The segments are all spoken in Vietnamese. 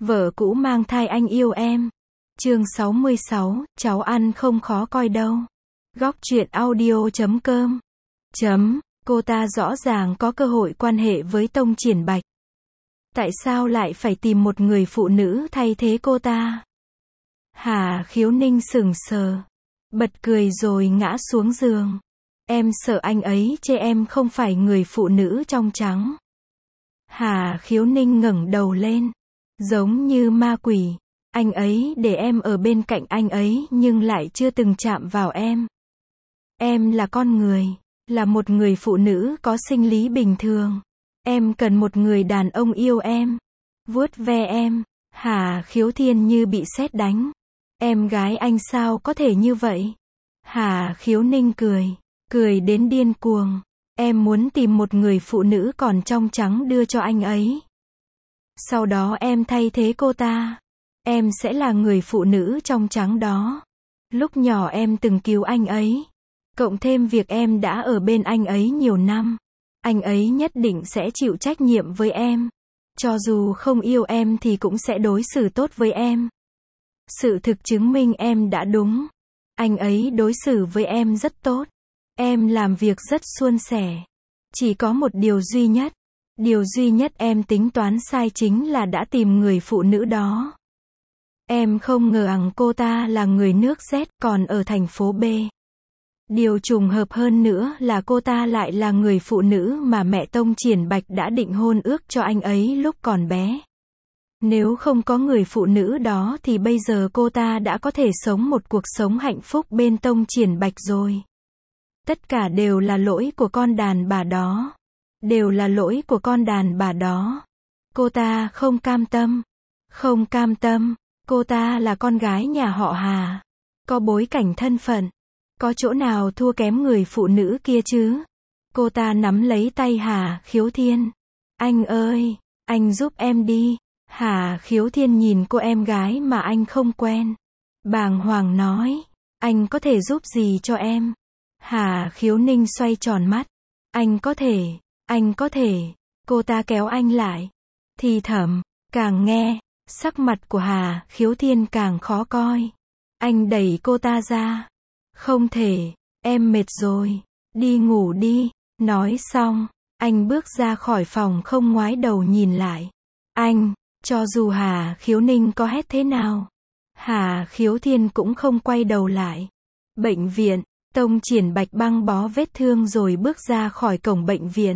Vợ cũ mang thai anh yêu em. Chương 66, cháu ăn không khó coi đâu. Góc truyện audio.com. Cô ta rõ ràng có cơ hội quan hệ với Tông Triển Bạch. Tại sao lại phải tìm một người phụ nữ thay thế cô ta? Hà Khiếu Ninh sững sờ, bật cười rồi ngã xuống giường. Em sợ anh ấy chê em không phải người phụ nữ trong trắng. Hà Khiếu Ninh ngẩng đầu lên, giống như ma quỷ. Anh ấy để em ở bên cạnh anh ấy nhưng lại chưa từng chạm vào em. Em là con người, là một người phụ nữ có sinh lý bình thường. Em cần một người đàn ông yêu em, vuốt ve em. Hà Khiếu Thiên như bị sét đánh. Em gái anh sao có thể như vậy? Hà Khiếu Ninh cười đến điên cuồng. Em muốn tìm một người phụ nữ còn trong trắng đưa cho anh ấy. Sau đó em thay thế cô ta. Em sẽ là người phụ nữ trong trắng đó. Lúc nhỏ em từng cứu anh ấy. Cộng thêm việc em đã ở bên anh ấy nhiều năm. Anh ấy nhất định sẽ chịu trách nhiệm với em. Cho dù không yêu em thì cũng sẽ đối xử tốt với em. Sự thực chứng minh em đã đúng. Anh ấy đối xử với em rất tốt. Em làm việc rất suôn sẻ. Chỉ có một điều duy nhất. Điều duy nhất em tính toán sai chính là đã tìm người phụ nữ đó. Em không ngờ rằng cô ta là người nước Z còn ở thành phố B. Điều trùng hợp hơn nữa là cô ta lại là người phụ nữ mà mẹ Tông Triển Bạch đã định hôn ước cho anh ấy lúc còn bé. Nếu không có người phụ nữ đó thì bây giờ cô ta đã có thể sống một cuộc sống hạnh phúc bên Tông Triển Bạch rồi. Tất cả đều là lỗi của con đàn bà đó. Đều là lỗi của con đàn bà đó. Cô ta không cam tâm. Không cam tâm. Cô ta là con gái nhà họ Hà. Có bối cảnh thân phận. Có chỗ nào thua kém người phụ nữ kia chứ? Cô ta nắm lấy tay Hà Khiếu Thiên. Anh ơi, anh giúp em đi. Hà Khiếu Thiên nhìn cô em gái mà anh không quen. Bàng hoàng nói. Anh có thể giúp gì cho em? Hà Khiếu Ninh xoay tròn mắt. Anh có thể. Cô ta kéo anh lại. Thì thầm, càng nghe, sắc mặt của Hà Khiếu Thiên càng khó coi. Anh đẩy cô ta ra. Không thể, em mệt rồi. Đi ngủ đi. Nói xong, anh bước ra khỏi phòng không ngoái đầu nhìn lại. Anh, cho dù Hà Khiếu Ninh có hét thế nào, Hà Khiếu Thiên cũng không quay đầu lại. Bệnh viện, Tông Triển Bạch băng bó vết thương rồi bước ra khỏi cổng bệnh viện.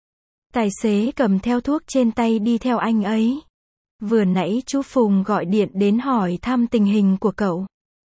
Tài xế cầm theo thuốc trên tay đi theo anh ấy. Vừa nãy chú Phùng gọi điện đến hỏi thăm tình hình của cậu.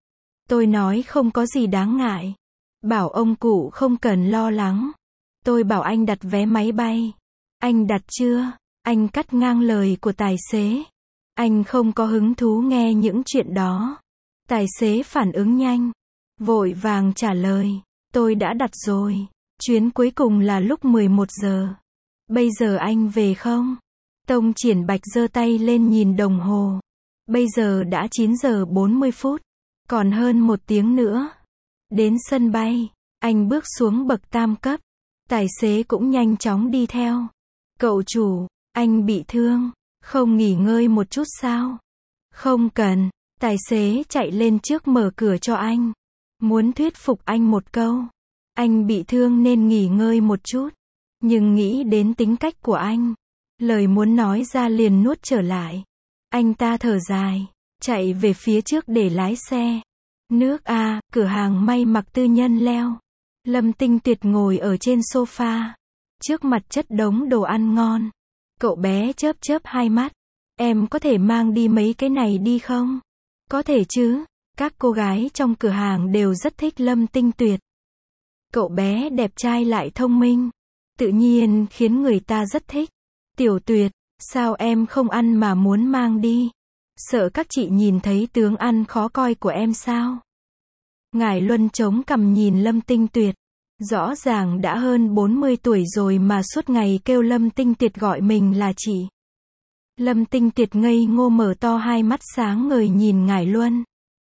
Tôi nói không có gì đáng ngại. Bảo ông cụ không cần lo lắng. Tôi bảo anh đặt vé máy bay. Anh đặt chưa? Anh cắt ngang lời của tài xế. Anh không có hứng thú nghe những chuyện đó. Tài xế phản ứng nhanh. Vội vàng trả lời. Tôi đã đặt rồi. Chuyến cuối cùng là lúc 11 giờ. Bây giờ anh về không? Tông Triển Bạch giơ tay lên nhìn đồng hồ. Bây giờ đã 9 giờ 40 phút. Còn hơn 1 tiếng nữa. Đến sân bay. Anh bước xuống bậc tam cấp. Tài xế cũng nhanh chóng đi theo. Cậu chủ, anh bị thương. Không nghỉ ngơi một chút sao? Không cần. Tài xế chạy lên trước mở cửa cho anh. Muốn thuyết phục anh một câu. Anh bị thương nên nghỉ ngơi một chút. Nhưng nghĩ đến tính cách của anh. Lời muốn nói ra liền nuốt trở lại. Anh ta thở dài. Chạy về phía trước để lái xe. Nước A, cửa hàng may mặc tư nhân leo. Lâm Tinh Tuyệt ngồi ở trên sofa. Trước mặt chất đống đồ ăn ngon. Cậu bé chớp chớp hai mắt. Em có thể mang đi mấy cái này đi không? Có thể chứ. Các cô gái trong cửa hàng đều rất thích Lâm Tinh Tuyệt. Cậu bé đẹp trai lại thông minh. Tự nhiên khiến người ta rất thích. Tiểu Tuyệt, sao em không ăn mà muốn mang đi? Sợ các chị nhìn thấy tướng ăn khó coi của em sao? Ngải Luân chống cằm nhìn Lâm Tinh Tuyệt. Rõ ràng đã hơn 40 tuổi rồi mà suốt ngày kêu Lâm Tinh Tuyệt gọi mình là chị. Lâm Tinh Tuyệt ngây ngô mở to hai mắt sáng ngời nhìn Ngải Luân.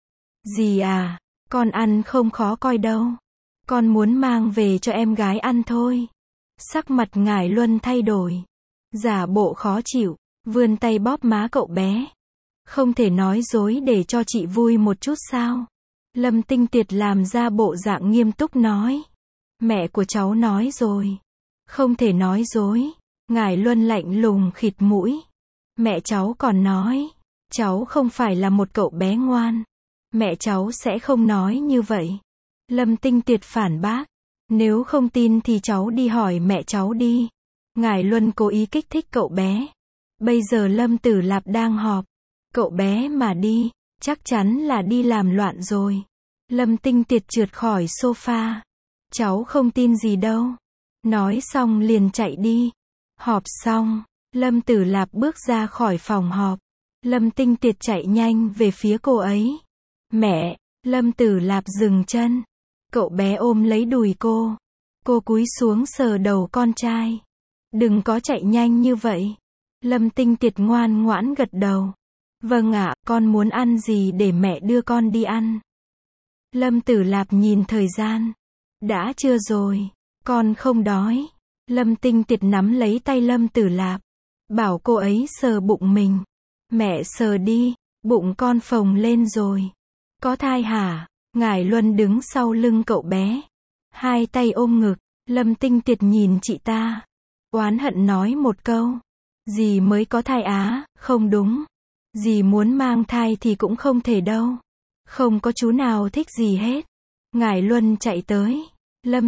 Dì à, con ăn không khó coi đâu. Con muốn mang về cho em gái ăn thôi. Sắc mặt Ngải Luân thay đổi. Giả bộ khó chịu, vươn tay bóp má cậu bé. Không thể nói dối để cho chị vui một chút sao? Lâm Tinh Tiệt làm ra bộ dạng nghiêm túc nói. Mẹ của cháu nói rồi. Không thể nói dối. Ngải Luân lạnh lùng khịt mũi. Mẹ cháu còn nói. Cháu không phải là một cậu bé ngoan. Mẹ cháu sẽ không nói như vậy. Lâm Tinh Tiệt phản bác. Nếu không tin thì cháu đi hỏi mẹ cháu đi. Ngải Luân cố ý kích thích cậu bé. Bây giờ Lâm Tử Lạp đang họp. Cậu bé mà đi, chắc chắn là đi làm loạn rồi. Lâm Tinh Tiệt trượt khỏi sofa. Cháu không tin gì đâu. Nói xong liền chạy đi. Họp xong, Lâm Tử Lạp bước ra khỏi phòng họp. Lâm Tinh Tiệt chạy nhanh về phía cô ấy. Mẹ, Lâm Tử Lạp dừng chân. Cậu bé ôm lấy đùi cô. Cô cúi xuống sờ đầu con trai. Đừng có chạy nhanh như vậy. Lâm Tinh Tiệt ngoan ngoãn gật đầu. Vâng ạ, con muốn ăn gì để mẹ đưa con đi ăn. Lâm Tử Lạp nhìn thời gian. Đã trưa rồi, con không đói. Lâm Tinh Tiệt nắm lấy tay Lâm Tử Lạp. Bảo cô ấy sờ bụng mình. Mẹ sờ đi, bụng con phồng lên rồi. Có thai hả? Ngải Luân đứng sau lưng cậu bé. Hai tay ôm ngực. Lâm Tinh Tiệt nhìn chị ta. Oán hận nói một câu. Dì mới có thai á, không đúng. Dì muốn mang thai thì cũng không thể đâu. Không có chú nào thích dì hết. Ngải Luân chạy tới. Lâm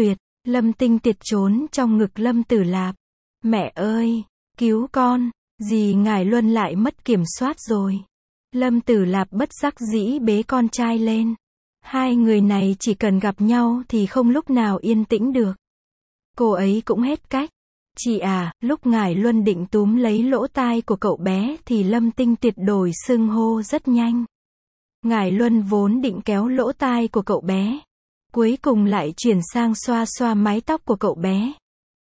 Tinh Tiệt trốn trong ngực Lâm Tử Lạp. Mẹ ơi, cứu con. Dì Ngải Luân lại mất kiểm soát rồi. Lâm Tử Lạp bất đắc dĩ bế con trai lên. Hai người này chỉ cần gặp nhau thì không lúc nào yên tĩnh được. Cô ấy cũng hết cách. Chị à, lúc Ngải Luân định túm lấy lỗ tai của cậu bé thì Lâm Tinh Tiệt đổi xưng hô rất nhanh. Ngải Luân vốn định kéo lỗ tai của cậu bé. Cuối cùng lại chuyển sang xoa xoa mái tóc của cậu bé.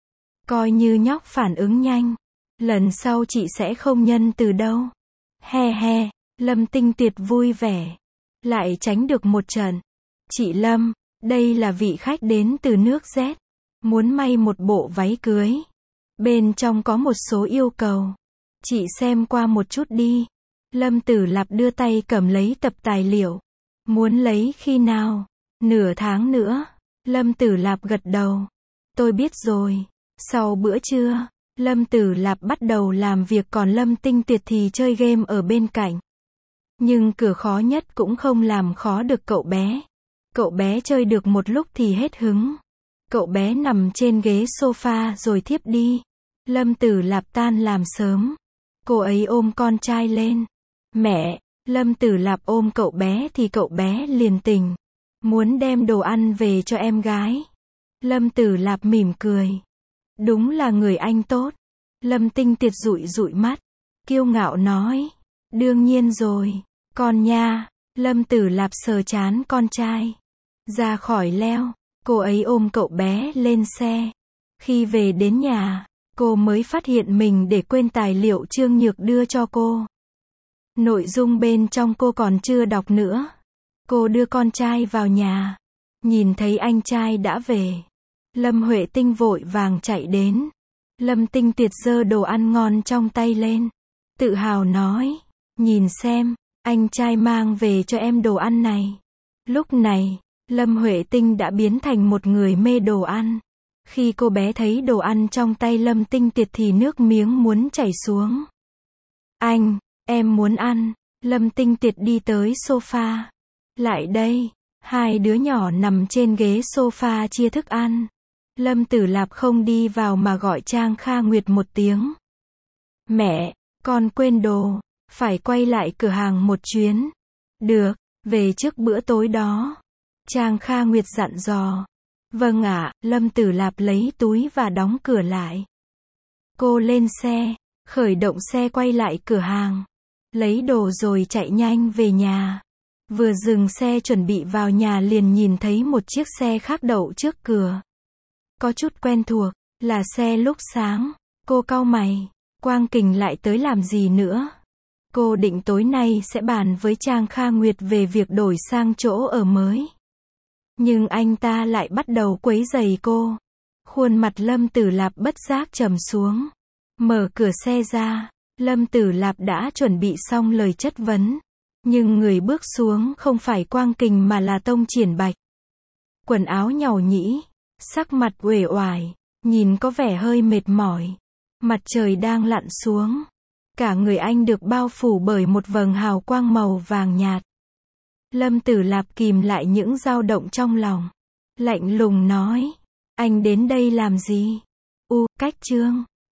Coi như nhóc phản ứng nhanh. Lần sau chị sẽ không nhân từ đâu. He he, Lâm Tinh Tiệt vui vẻ. Lại tránh được một trận. Chị Lâm, đây là vị khách đến từ nước Z. Muốn may một bộ váy cưới. Bên trong có một số yêu cầu. Chị xem qua một chút đi. Lâm Tử Lạp đưa tay cầm lấy tập tài liệu. Muốn lấy khi nào? Nửa tháng nữa. Lâm Tử Lạp gật đầu. Tôi biết rồi. Sau bữa trưa, Lâm Tử Lạp bắt đầu làm việc còn Lâm Tinh Tiệt thì chơi game ở bên cạnh. Nhưng cửa khó nhất cũng không làm khó được cậu bé. Cậu bé chơi được một lúc thì hết hứng. Cậu bé nằm trên ghế sofa rồi thiếp đi. Lâm Tử Lạp tan làm sớm. Cô ấy ôm con trai lên. Mẹ, Lâm Tử Lạp ôm cậu bé thì cậu bé liền tỉnh. Muốn đem đồ ăn về cho em gái. Lâm Tử Lạp mỉm cười. Đúng là người anh tốt. Lâm Tinh Tiệt dụi dụi mắt. Kiêu ngạo nói. Đương nhiên rồi. Con nha. Lâm Tử Lạp sờ trán con trai. Ra khỏi leo. Cô ấy ôm cậu bé lên xe. Khi về đến nhà, cô mới phát hiện mình để quên tài liệu Trương Nhược đưa cho cô. Nội dung bên trong cô còn chưa đọc nữa. Cô đưa con trai vào nhà. Nhìn thấy anh trai đã về. Lâm Huệ Tinh vội vàng chạy đến. Lâm Tinh Tiệt giơ đồ ăn ngon trong tay lên. Tự hào nói. Nhìn xem, anh trai mang về cho em đồ ăn này. Lúc này, Lâm Huệ Tinh đã biến thành một người mê đồ ăn. Khi cô bé thấy đồ ăn trong tay Lâm Tinh Tiệt thì nước miếng muốn chảy xuống. Anh, em muốn ăn. Lâm Tinh Tiệt đi tới sofa. Lại đây. Hai đứa nhỏ nằm trên ghế sofa chia thức ăn. Lâm Tử Lạp không đi vào mà gọi Trang Kha Nguyệt một tiếng. Mẹ, con quên đồ. Phải quay lại cửa hàng một chuyến. Được, về trước bữa tối đó. Trang Kha Nguyệt dặn dò. Vâng ạ, Lâm Tử Lạp lấy túi và đóng cửa lại. Cô lên xe, khởi động xe quay lại cửa hàng. Lấy đồ rồi chạy nhanh về nhà. Vừa dừng xe chuẩn bị vào nhà liền nhìn thấy một chiếc xe khác đậu trước cửa. Có chút quen thuộc, là xe lúc sáng. Cô cau mày, Quang Kình lại tới làm gì nữa? Cô định tối nay sẽ bàn với Trang Kha Nguyệt về việc đổi sang chỗ ở mới. Nhưng anh ta lại bắt đầu quấy rầy cô. Khuôn mặt Lâm Tử Lạp bất giác trầm xuống. Mở cửa xe ra, Lâm Tử Lạp đã chuẩn bị xong lời chất vấn. Nhưng người bước xuống không phải Quang Kình mà là Tông Triển Bạch. Quần áo nhàu nhĩ, sắc mặt uể oải, nhìn có vẻ hơi mệt mỏi. Mặt trời đang lặn xuống. Cả người anh được bao phủ bởi một vầng hào quang màu vàng nhạt. Lâm Tử Lạp kìm lại những dao động trong lòng. Lạnh lùng nói. Anh đến đây làm gì? Cách Trương.